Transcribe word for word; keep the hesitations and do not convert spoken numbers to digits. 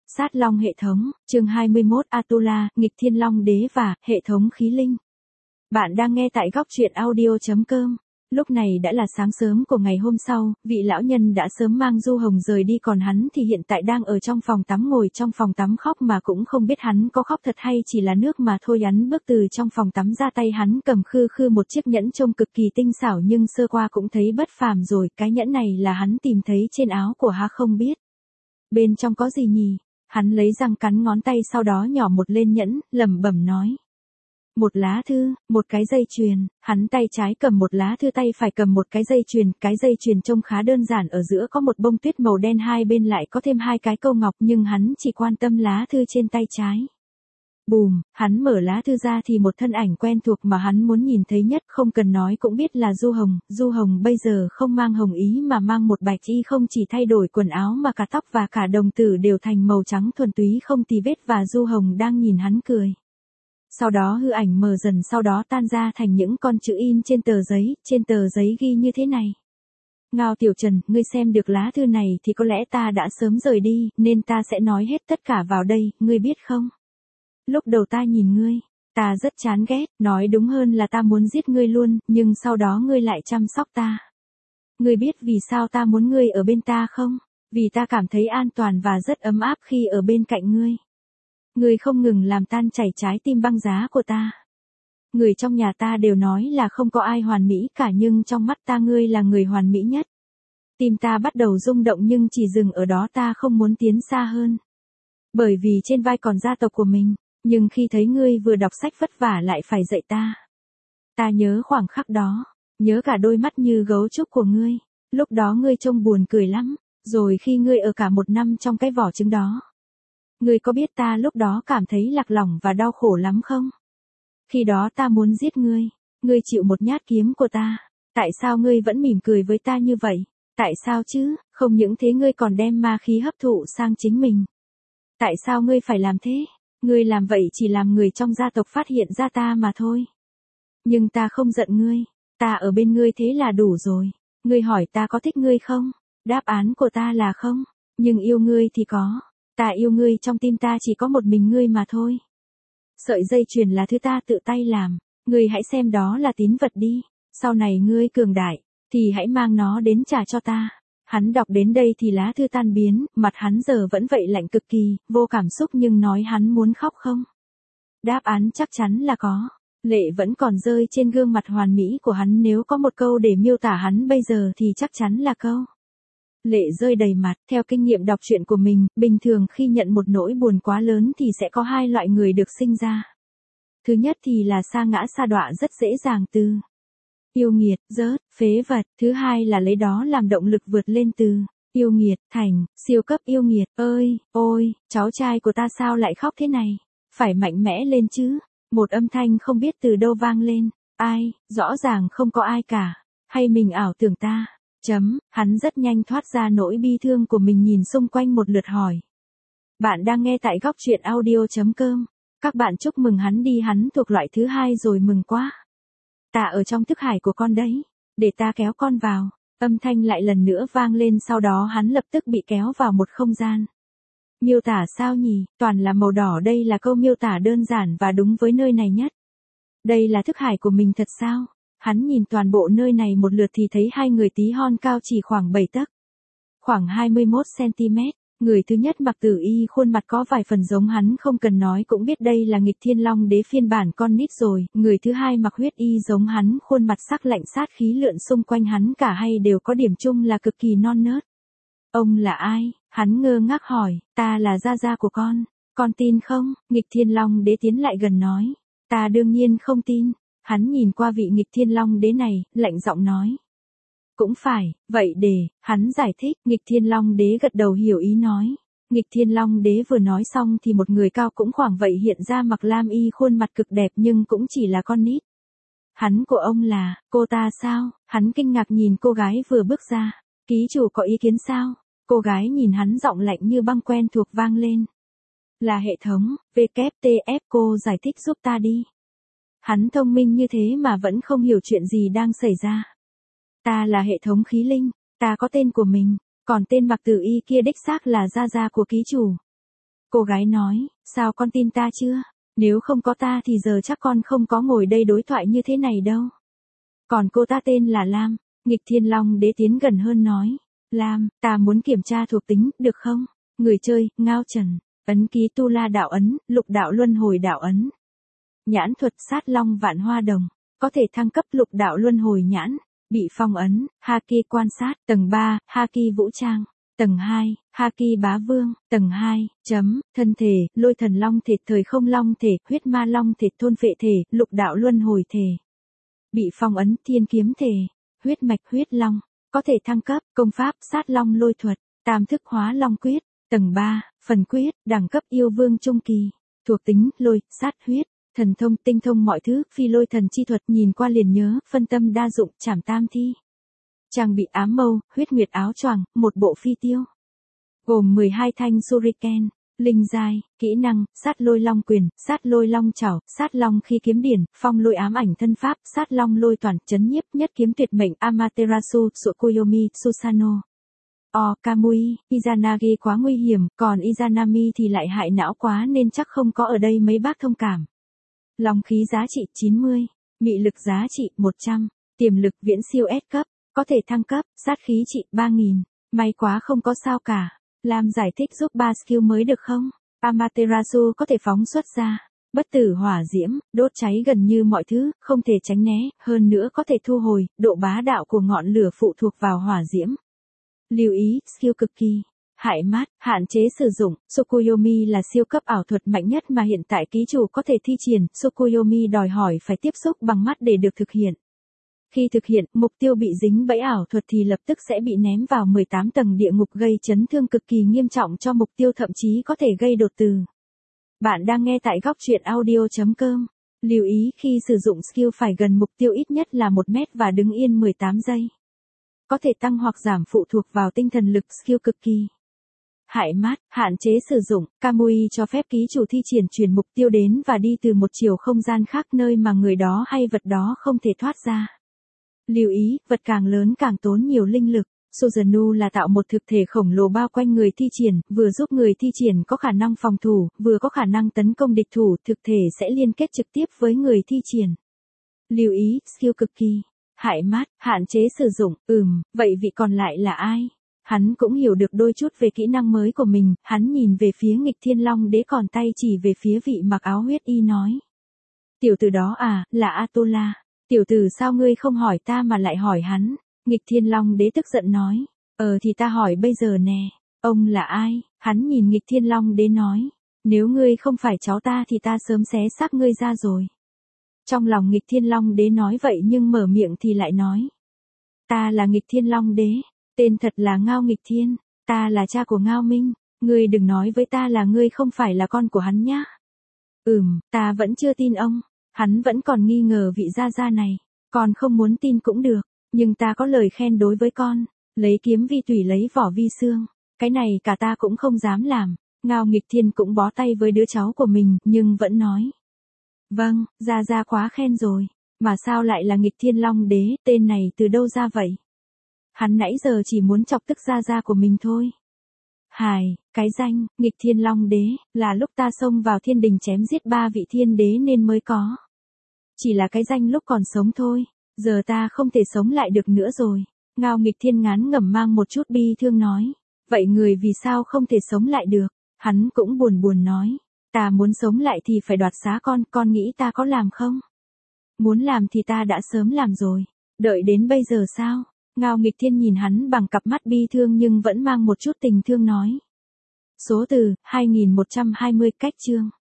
Sát Long hệ thống, chương hai mươi mốt Atula, nghịch thiên long đế và hệ thống khí linh. Bạn đang nghe tại góc truyện audio chấm com. Lúc này đã là sáng sớm của ngày hôm sau, vị lão nhân đã sớm mang Du Hồng rời đi, còn hắn thì hiện tại đang ở trong phòng tắm, ngồi trong phòng tắm khóc mà cũng không biết hắn có khóc thật hay chỉ là nước mà thôi. Hắn bước từ trong phòng tắm ra, tay hắn cầm khư khư một chiếc nhẫn trông cực kỳ tinh xảo nhưng sơ qua cũng thấy bất phàm rồi. Cái nhẫn này là hắn tìm thấy trên áo của Ha, không biết bên trong có gì nhỉ? Hắn lấy răng cắn ngón tay, sau đó nhỏ một lên nhẫn, lẩm bẩm nói. Một lá thư, một cái dây chuyền. Hắn tay trái cầm một lá thư, tay phải cầm một cái dây chuyền. Cái dây chuyền trông khá đơn giản, ở giữa có một bông tuyết màu đen, hai bên lại có thêm hai cái câu ngọc, nhưng hắn chỉ quan tâm lá thư trên tay trái. Bùm, hắn mở lá thư ra thì một thân ảnh quen thuộc mà hắn muốn nhìn thấy nhất, không cần nói cũng biết là Du Hồng. Du Hồng bây giờ không mang hồng ý mà mang một bạch y, không chỉ thay đổi quần áo mà cả tóc và cả đồng tử đều thành màu trắng thuần túy không tì vết, và Du Hồng đang nhìn hắn cười. Sau đó hư ảnh mờ dần, sau đó tan ra thành những con chữ in trên tờ giấy, trên tờ giấy ghi như thế này. Ngao Tiểu Trần, ngươi xem được lá thư này thì có lẽ ta đã sớm rời đi, nên ta sẽ nói hết tất cả vào đây, ngươi biết không? Lúc đầu ta nhìn ngươi, ta rất chán ghét, nói đúng hơn là ta muốn giết ngươi luôn, nhưng sau đó ngươi lại chăm sóc ta. Ngươi biết vì sao ta muốn ngươi ở bên ta không? Vì ta cảm thấy an toàn và rất ấm áp khi ở bên cạnh ngươi. Ngươi không ngừng làm tan chảy trái tim băng giá của ta. Người trong nhà ta đều nói là không có ai hoàn mỹ cả, nhưng trong mắt ta ngươi là người hoàn mỹ nhất. Tim ta bắt đầu rung động nhưng chỉ dừng ở đó, ta không muốn tiến xa hơn. Bởi vì trên vai còn gia tộc của mình. Nhưng khi thấy ngươi vừa đọc sách vất vả lại phải dạy ta. Ta nhớ khoảng khắc đó, nhớ cả đôi mắt như gấu trúc của ngươi. Lúc đó ngươi trông buồn cười lắm, rồi khi ngươi ở cả một năm trong cái vỏ trứng đó. Ngươi có biết ta lúc đó cảm thấy lạc lõng và đau khổ lắm không? Khi đó ta muốn giết ngươi, ngươi chịu một nhát kiếm của ta. Tại sao ngươi vẫn mỉm cười với ta như vậy? Tại sao chứ, không những thế ngươi còn đem ma khí hấp thụ sang chính mình. Tại sao ngươi phải làm thế? Ngươi làm vậy chỉ làm người trong gia tộc phát hiện ra ta mà thôi. Nhưng ta không giận ngươi, ta ở bên ngươi thế là đủ rồi. Ngươi hỏi ta có thích ngươi không? Đáp án của ta là không, nhưng yêu ngươi thì có. Ta yêu ngươi, trong tim ta chỉ có một mình ngươi mà thôi. Sợi dây chuyền là thứ ta tự tay làm, ngươi hãy xem đó là tín vật đi. Sau này ngươi cường đại, thì hãy mang nó đến trả cho ta. Hắn đọc đến đây thì lá thư tan biến, mặt hắn giờ vẫn vậy lạnh cực kỳ, vô cảm xúc, nhưng nói hắn muốn khóc không? Đáp án chắc chắn là có. Lệ vẫn còn rơi trên gương mặt hoàn mỹ của hắn, nếu có một câu để miêu tả hắn bây giờ thì chắc chắn là câu. Lệ rơi đầy mặt. Theo kinh nghiệm đọc truyện của mình, bình thường khi nhận một nỗi buồn quá lớn thì sẽ có hai loại người được sinh ra. Thứ nhất thì là sa ngã sa đọa rất dễ dàng từ yêu nghiệt, rớt, phế vật. Thứ hai là lấy đó làm động lực vượt lên từ yêu nghiệt thành siêu cấp yêu nghiệt. Ơi, ôi, cháu trai của ta sao lại khóc thế này? Phải mạnh mẽ lên chứ. Một âm thanh không biết từ đâu vang lên. Ai, rõ ràng không có ai cả. Hay mình ảo tưởng ta? Chấm, hắn rất nhanh thoát ra nỗi bi thương của mình, nhìn xung quanh một lượt hỏi. Bạn đang nghe tại góc truyện audio chấm com. Các bạn chúc mừng hắn đi, hắn thuộc loại thứ hai rồi, mừng quá. Ta ở trong thức hải của con đấy, để ta kéo con vào. Âm thanh lại lần nữa vang lên, sau đó hắn lập tức bị kéo vào một không gian. Miêu tả sao nhỉ, toàn là màu đỏ, đây là câu miêu tả đơn giản và đúng với nơi này nhất. Đây là thức hải của mình thật sao? Hắn nhìn toàn bộ nơi này một lượt thì thấy hai người tí hon, cao chỉ khoảng bảy tấc, khoảng hai mươi mốt xăng-ti-mét. Người thứ nhất mặc tử y, khuôn mặt có vài phần giống hắn, không cần nói cũng biết đây là nghịch thiên long đế phiên bản con nít rồi. Người thứ hai mặc huyết y giống hắn, khuôn mặt sắc lạnh, sát khí lượn xung quanh hắn, cả hai đều có điểm chung là cực kỳ non nớt. Ông là ai? Hắn ngơ ngác hỏi. Ta là gia gia của con, con tin không? Nghịch thiên long đế tiến lại gần nói. Ta đương nhiên không tin. Hắn nhìn qua vị nghịch thiên long đế này, lạnh giọng nói. Cũng phải, vậy để, hắn giải thích. Nghịch thiên long đế gật đầu hiểu ý nói. Nghịch thiên long đế vừa nói xong thì một người cao cũng khoảng vậy hiện ra, mặc lam y, khuôn mặt cực đẹp nhưng cũng chỉ là con nít. Hắn của ông là, cô ta sao? Hắn kinh ngạc nhìn cô gái vừa bước ra. Ký chủ có ý kiến sao? Cô gái nhìn hắn, giọng lạnh như băng quen thuộc vang lên. Là hệ thống, vê kép tê ép, cô giải thích giúp ta đi. Hắn thông minh như thế mà vẫn không hiểu chuyện gì đang xảy ra. Ta là hệ thống khí linh, ta có tên của mình, còn tên mặc tử y kia đích xác là gia gia của ký chủ. Cô gái nói, sao con tin ta chưa? Nếu không có ta thì giờ chắc con không có ngồi đây đối thoại như thế này đâu. Còn cô ta tên là Lam. Nghịch Thiên Long Đế tiến gần hơn nói. Lam, ta muốn kiểm tra thuộc tính, được không? Người chơi, Ngao Trần. Ấn ký Tu La đạo ấn, Lục đạo luân hồi đạo ấn. Nhãn thuật sát long vạn hoa đồng. Có thể thăng cấp Lục đạo luân hồi nhãn. Bị phong ấn, Haki quan sát, tầng ba, Haki vũ trang. Tầng hai, Haki bá vương, tầng hai, chấm, thân thể, lôi thần long thể, thời không long thể, huyết ma long thể, thôn phệ thể, lục đạo luân hồi thể. Bị phong ấn, thiên kiếm thể, huyết mạch huyết long, có thể thăng cấp, công pháp, sát long lôi thuật, tam thức hóa long quyết, tầng ba, phần quyết, đẳng cấp yêu vương trung kỳ, thuộc tính, lôi, sát huyết, thần thông, tinh thông mọi thứ, phi lôi thần chi thuật, nhìn qua liền nhớ, phân tâm đa dụng, trảm tam thi. Trang bị ám mâu, huyết nguyệt áo choàng, một bộ phi tiêu. Gồm mười hai thanh shuriken, linh giai, kỹ năng, sát lôi long quyền, sát lôi long chảo, sát long khi kiếm điển, phong lôi ám ảnh thân pháp, sát long lôi toàn, chấn nhiếp, nhất kiếm tuyệt mệnh, Amaterasu, Tsukuyomi, Susanoo. O, Kamui, Izanagi quá nguy hiểm, còn Izanami thì lại hại não quá nên chắc không có ở đây mấy bác thông cảm. Long khí giá trị chín mươi, mị lực giá trị một trăm, tiềm lực viễn siêu S cấp. Có thể thăng cấp, sát khí trị ba nghìn. May quá không có sao cả. Lam giải thích giúp ba skill mới được không? Amaterasu có thể phóng xuất ra. Bất tử hỏa diễm, đốt cháy gần như mọi thứ, không thể tránh né, hơn nữa có thể thu hồi, độ bá đạo của ngọn lửa phụ thuộc vào hỏa diễm. Lưu ý, skill cực kỳ. Hại mát, hạn chế sử dụng, Tsukuyomi là siêu cấp ảo thuật mạnh nhất mà hiện tại ký chủ có thể thi triển, Tsukuyomi đòi hỏi phải tiếp xúc bằng mắt để được thực hiện. Khi thực hiện, mục tiêu bị dính bẫy ảo thuật thì lập tức sẽ bị ném vào mười tám tầng địa ngục gây chấn thương cực kỳ nghiêm trọng cho mục tiêu, thậm chí có thể gây đột tử. Bạn đang nghe tại góc truyện audio chấm com. Lưu ý khi sử dụng skill phải gần mục tiêu ít nhất là một mét và đứng yên mười tám giây. Có thể tăng hoặc giảm phụ thuộc vào tinh thần lực skill cực kỳ. Hại mát, hạn chế sử dụng, Kamui cho phép ký chủ thi triển chuyển mục tiêu đến và đi từ một chiều không gian khác nơi mà người đó hay vật đó không thể thoát ra. Lưu ý, vật càng lớn càng tốn nhiều linh lực. Susanoo là tạo một thực thể khổng lồ bao quanh người thi triển, vừa giúp người thi triển có khả năng phòng thủ, vừa có khả năng tấn công địch thủ, thực thể sẽ liên kết trực tiếp với người thi triển. Lưu ý, skill cực kỳ. Hại mát, hạn chế sử dụng, ừm, vậy vị còn lại là ai? Hắn cũng hiểu được đôi chút về kỹ năng mới của mình, hắn nhìn về phía Nghịch Thiên Long Đế còn tay chỉ về phía vị mặc áo huyết y nói. Tiểu tử đó à, là Atula. Tiểu tử sao ngươi không hỏi ta mà lại hỏi hắn? Nghịch Thiên Long Đế tức giận nói. Ờ thì ta hỏi bây giờ nè. Ông là ai? Hắn nhìn Nghịch Thiên Long Đế nói. Nếu ngươi không phải cháu ta thì ta sớm xé xác ngươi ra rồi. Trong lòng Nghịch Thiên Long Đế nói vậy nhưng mở miệng thì lại nói. Ta là Nghịch Thiên Long Đế. Tên thật là Ngao Nghịch Thiên. Ta là cha của Ngao Minh. Ngươi đừng nói với ta là ngươi không phải là con của hắn nhá. Ừm, ta vẫn chưa tin ông. Hắn vẫn còn nghi ngờ vị gia gia này. Con không muốn tin cũng được. Nhưng ta có lời khen đối với con. Lấy kiếm vi tủy lấy vỏ vi xương. Cái này cả ta cũng không dám làm. Ngao Nghịch Thiên cũng bó tay với đứa cháu của mình, nhưng vẫn nói. Vâng, gia gia quá khen rồi. Mà sao lại là Nghịch Thiên Long Đế, tên này từ đâu ra vậy? Hắn nãy giờ chỉ muốn chọc tức gia gia của mình thôi. Hài, cái danh, Nghịch Thiên Long Đế, là lúc ta xông vào thiên đình chém giết ba vị thiên đế nên mới có. Chỉ là cái danh lúc còn sống thôi, giờ ta không thể sống lại được nữa rồi. Ngao Nghịch Thiên ngán ngẩm mang một chút bi thương nói. Vậy người vì sao không thể sống lại được? Hắn cũng buồn buồn nói. Ta muốn sống lại thì phải đoạt xá con, con nghĩ ta có làm không? Muốn làm thì ta đã sớm làm rồi. Đợi đến bây giờ sao? Ngao Nghịch Thiên nhìn hắn bằng cặp mắt bi thương nhưng vẫn mang một chút tình thương nói. Số từ, hai nghìn một trăm hai mươi cách chương.